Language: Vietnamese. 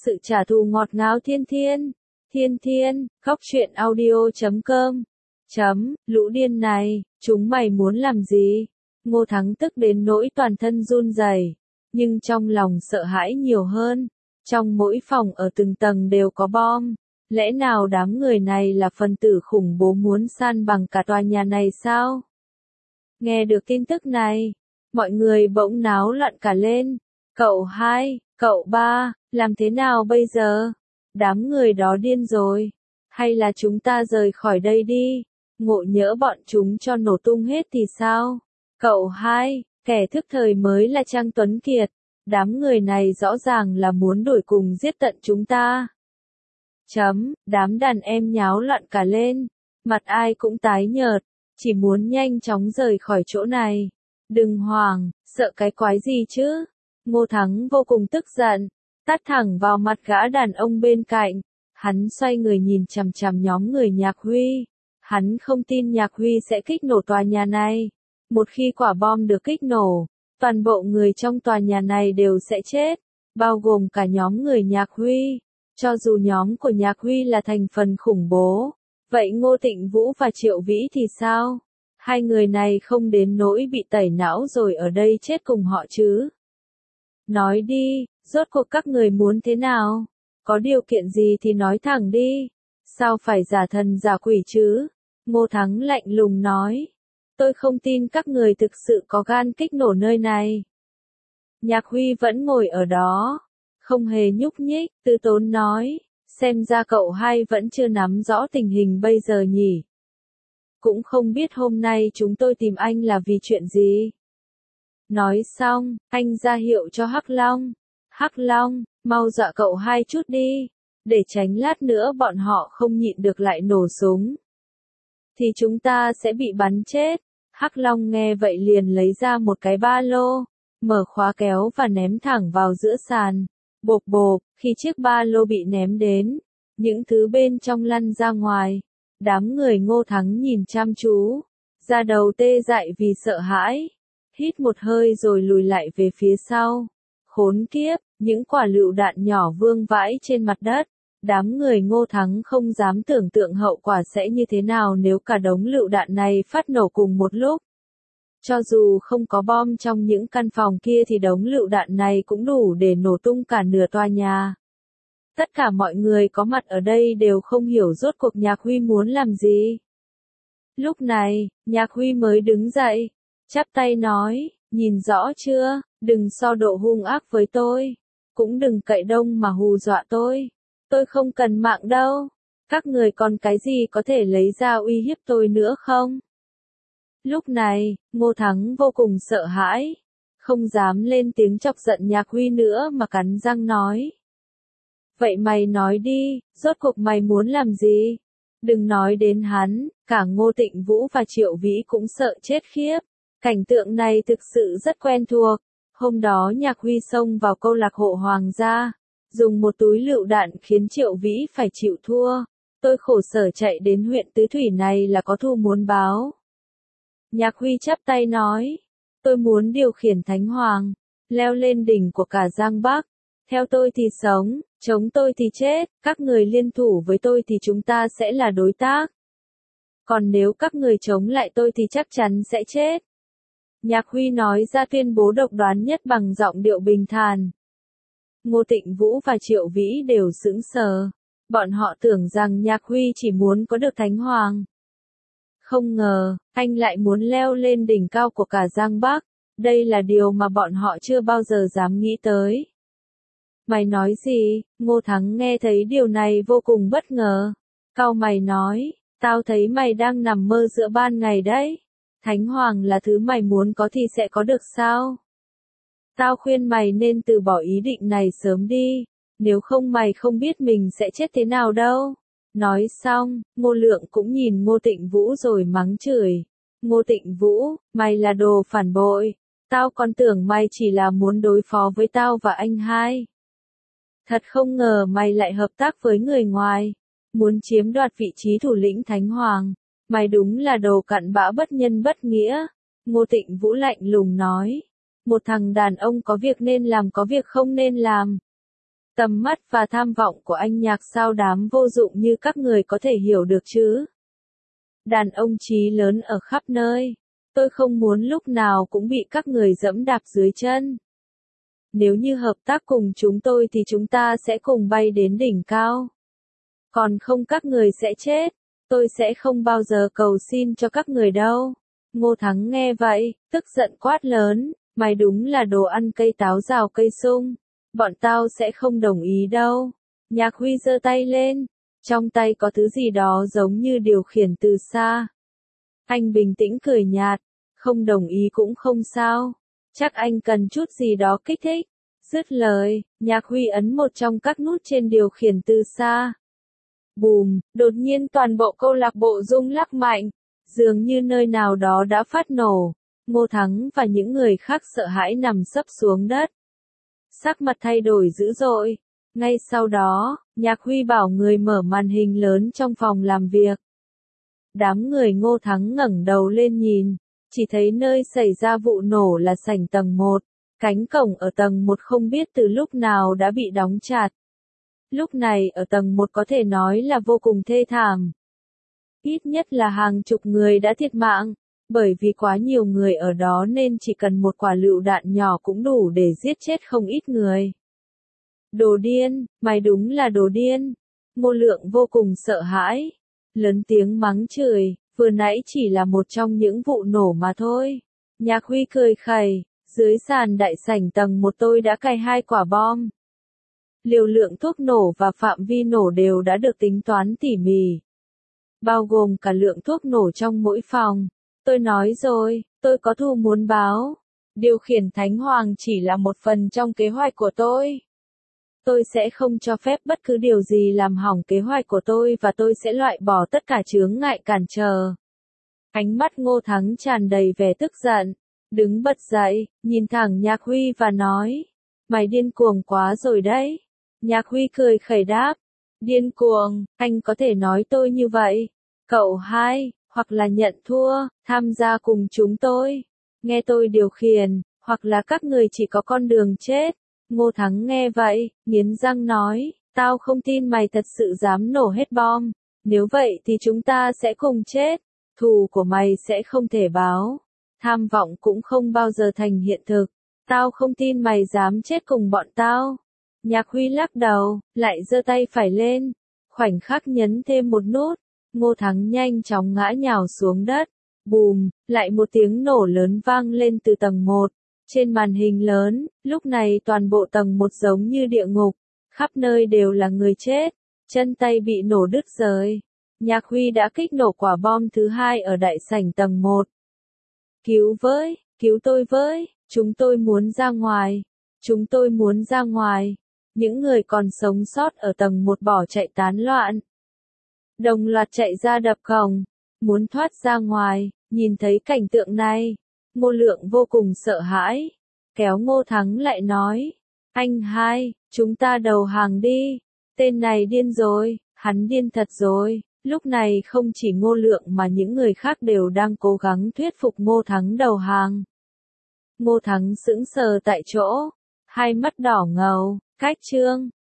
sự trả thù ngọt ngào thiên thiên. Thiên thiên, khóc chuyện audio.com. Lũ điên này, chúng mày muốn làm gì? Ngô Thắng tức đến nỗi toàn thân run rẩy, nhưng trong lòng sợ hãi nhiều hơn. Trong mỗi phòng ở từng tầng đều có bom. Lẽ nào đám người này là phần tử khủng bố muốn san bằng cả tòa nhà này sao? Nghe được tin tức này, mọi người bỗng náo loạn cả lên. Cậu hai, cậu ba, làm thế nào bây giờ? Đám người đó điên rồi. Hay là chúng ta rời khỏi đây đi? Ngộ nhỡ bọn chúng cho nổ tung hết thì sao? Cậu hai, kẻ thức thời mới là Trang Tuấn Kiệt. Đám người này rõ ràng là muốn đuổi cùng giết tận chúng ta. Đám đàn em nháo loạn cả lên. Mặt ai cũng tái nhợt. Chỉ muốn nhanh chóng rời khỏi chỗ này. Đừng hoảng, sợ cái quái gì chứ? Ngô Thắng vô cùng tức giận. Tát thẳng vào mặt gã đàn ông bên cạnh. Hắn xoay người nhìn chằm chằm nhóm người Nhạc Huy. Hắn không tin Nhạc Huy sẽ kích nổ tòa nhà này. Một khi quả bom được kích nổ, toàn bộ người trong tòa nhà này đều sẽ chết, bao gồm cả nhóm người Nhạc Huy. Cho dù nhóm của Nhạc Huy là thành phần khủng bố, vậy Ngô Tịnh Vũ và Triệu Vĩ thì sao? Hai người này không đến nỗi bị tẩy não rồi ở đây chết cùng họ chứ? Nói đi, rốt cuộc các người muốn thế nào? Có điều kiện gì thì nói thẳng đi. Sao phải giả thần giả quỷ chứ? Ngô Thắng lạnh lùng nói. Tôi không tin các người thực sự có gan kích nổ nơi này. Nhạc Huy vẫn ngồi ở đó, không hề nhúc nhích, từ tốn nói, xem ra cậu hai vẫn chưa nắm rõ tình hình bây giờ nhỉ. Cũng không biết hôm nay chúng tôi tìm anh là vì chuyện gì. Nói xong, anh ra hiệu cho Hắc Long. Hắc Long, mau dọa cậu hai chút đi, để tránh lát nữa bọn họ không nhịn được lại nổ súng. Thì chúng ta sẽ bị bắn chết. Hắc Long nghe vậy liền lấy ra một cái ba lô, mở khóa kéo và ném thẳng vào giữa sàn. Bộp bộp, khi chiếc ba lô bị ném đến, những thứ bên trong lăn ra ngoài. Đám người Ngô Thắng nhìn chăm chú, da đầu tê dại vì sợ hãi. Hít một hơi rồi lùi lại về phía sau. Khốn kiếp, những quả lựu đạn nhỏ vương vãi trên mặt đất. Đám người Ngô Thắng không dám tưởng tượng hậu quả sẽ như thế nào nếu cả đống lựu đạn này phát nổ cùng một lúc. Cho dù không có bom trong những căn phòng kia thì đống lựu đạn này cũng đủ để nổ tung cả nửa tòa nhà. Tất cả mọi người có mặt ở đây đều không hiểu rốt cuộc Nhạc Huy muốn làm gì. Lúc này, Nhạc Huy mới đứng dậy, chắp tay nói, nhìn rõ chưa, đừng so độ hung ác với tôi, cũng đừng cậy đông mà hù dọa tôi. Tôi không cần mạng đâu. Các người còn cái gì có thể lấy ra uy hiếp tôi nữa không? Lúc này, Ngô Thắng vô cùng sợ hãi. Không dám lên tiếng chọc giận Nhạc Huy nữa mà cắn răng nói. Vậy mày nói đi, rốt cuộc mày muốn làm gì? Đừng nói đến hắn, cả Ngô Tịnh Vũ và Triệu Vĩ cũng sợ chết khiếp. Cảnh tượng này thực sự rất quen thuộc. Hôm đó Nhạc Huy xông vào câu lạc bộ Hoàng gia. Dùng một túi lựu đạn khiến Triệu Vĩ phải chịu thua. Tôi khổ sở chạy đến huyện Tứ Thủy này là có thù muốn báo. Nhạc Huy chắp tay nói. Tôi muốn điều khiển Thánh Hoàng, leo lên đỉnh của cả Giang Bắc. Theo tôi thì sống, chống tôi thì chết, các người liên thủ với tôi thì chúng ta sẽ là đối tác. Còn nếu các người chống lại tôi thì chắc chắn sẽ chết. Nhạc Huy nói ra tuyên bố độc đoán nhất bằng giọng điệu bình thản. Ngô Tịnh Vũ và Triệu Vĩ đều sững sờ. Bọn họ tưởng rằng Nhạc Huy chỉ muốn có được Thánh Hoàng. Không ngờ, anh lại muốn leo lên đỉnh cao của cả Giang Bắc. Đây là điều mà bọn họ chưa bao giờ dám nghĩ tới. Mày nói gì? Ngô Thắng nghe thấy điều này vô cùng bất ngờ. Cau mày nói, tao thấy mày đang nằm mơ giữa ban ngày đấy. Thánh Hoàng là thứ mày muốn có thì sẽ có được sao? Tao khuyên mày nên từ bỏ ý định này sớm đi, nếu không mày không biết mình sẽ chết thế nào đâu. Nói xong, Ngô Lượng cũng nhìn Ngô Tịnh Vũ rồi mắng chửi. Ngô Tịnh Vũ, mày là đồ phản bội, tao còn tưởng mày chỉ là muốn đối phó với tao và anh hai. Thật không ngờ mày lại hợp tác với người ngoài, muốn chiếm đoạt vị trí thủ lĩnh Thánh Hoàng. Mày đúng là đồ cặn bã bất nhân bất nghĩa. Ngô Tịnh Vũ lạnh lùng nói. Một thằng đàn ông có việc nên làm có việc không nên làm. Tầm mắt và tham vọng của anh Nhạc sao đám vô dụng như các người có thể hiểu được chứ? Đàn ông chí lớn ở khắp nơi. Tôi không muốn lúc nào cũng bị các người giẫm đạp dưới chân. Nếu như hợp tác cùng chúng tôi thì chúng ta sẽ cùng bay đến đỉnh cao. Còn không các người sẽ chết. Tôi sẽ không bao giờ cầu xin cho các người đâu. Ngô Thắng nghe vậy, tức giận quát lớn, mày đúng là đồ ăn cây táo rào cây sung. Bọn tao sẽ không đồng ý đâu. Nhạc Huy giơ tay lên. Trong tay có thứ gì đó giống như điều khiển từ xa. Anh bình tĩnh cười nhạt. Không đồng ý cũng không sao. Chắc anh cần chút gì đó kích thích. Dứt lời, Nhạc Huy ấn một trong các nút trên điều khiển từ xa. Bùm, đột nhiên toàn bộ câu lạc bộ rung lắc mạnh. Dường như nơi nào đó đã phát nổ. Ngô Thắng và những người khác sợ hãi nằm sấp xuống đất. Sắc mặt thay đổi dữ dội. Ngay sau đó, Nhạc Huy bảo người mở màn hình lớn trong phòng làm việc. Đám người Ngô Thắng ngẩng đầu lên nhìn, chỉ thấy nơi xảy ra vụ nổ là sảnh tầng 1. Cánh cổng ở tầng 1 không biết từ lúc nào đã bị đóng chặt. Lúc này ở tầng 1 có thể nói là vô cùng thê thảm. Ít nhất là hàng chục người đã thiệt mạng, bởi vì quá nhiều người ở đó nên chỉ cần một quả lựu đạn nhỏ cũng đủ để giết chết không ít người. Đồ điên, mày đúng là đồ điên. Ngô Lượng vô cùng sợ hãi, lớn tiếng mắng chửi, vừa nãy chỉ là một trong những vụ nổ mà thôi. Nhạc Huy cười khẩy, dưới sàn đại sảnh tầng 1 tôi đã cài 2 quả bom. Liều lượng thuốc nổ và phạm vi nổ đều đã được tính toán tỉ mỉ, bao gồm cả lượng thuốc nổ trong mỗi phòng. Tôi nói rồi, tôi có thù muốn báo. Điều khiển Thánh Hoàng chỉ là một phần trong kế hoạch của tôi. Tôi sẽ không cho phép bất cứ điều gì làm hỏng kế hoạch của tôi và tôi sẽ loại bỏ tất cả chướng ngại cản trở. Ánh mắt Ngô Thắng tràn đầy vẻ tức giận, đứng bật dậy, nhìn thẳng Nhạc Huy và nói, mày điên cuồng quá rồi đấy. Nhạc Huy cười khẩy đáp, điên cuồng, anh có thể nói tôi như vậy. Cậu hai, hoặc là nhận thua, tham gia cùng chúng tôi, nghe tôi điều khiển, hoặc là các người chỉ có con đường chết. Ngô Thắng nghe vậy, nghiến răng nói, tao không tin mày thật sự dám nổ hết bom, nếu vậy thì chúng ta sẽ cùng chết, thù của mày sẽ không thể báo, tham vọng cũng không bao giờ thành hiện thực, tao không tin mày dám chết cùng bọn tao. Nhạc Huy lắc đầu, lại giơ tay phải lên, khoảnh khắc nhấn thêm một nút, Ngô Thắng nhanh chóng ngã nhào xuống đất, bùm, lại một tiếng nổ lớn vang lên từ tầng 1. Trên màn hình lớn, lúc này toàn bộ tầng 1 giống như địa ngục, khắp nơi đều là người chết, chân tay bị nổ đứt rời. Nhạc Huy đã kích nổ quả bom thứ 2 ở đại sảnh tầng 1. Cứu với, cứu tôi với, chúng tôi muốn ra ngoài, chúng tôi muốn ra ngoài. Những người còn sống sót ở tầng 1 bỏ chạy tán loạn. Đồng loạt chạy ra đập cổng, muốn thoát ra ngoài, nhìn thấy cảnh tượng này. Ngô Lượng vô cùng sợ hãi, kéo Ngô Thắng lại nói, anh hai, chúng ta đầu hàng đi, tên này điên rồi, hắn điên thật rồi. Lúc này không chỉ Ngô Lượng mà những người khác đều đang cố gắng thuyết phục Ngô Thắng đầu hàng. Ngô Thắng sững sờ tại chỗ, hai mắt đỏ ngầu, cách chương.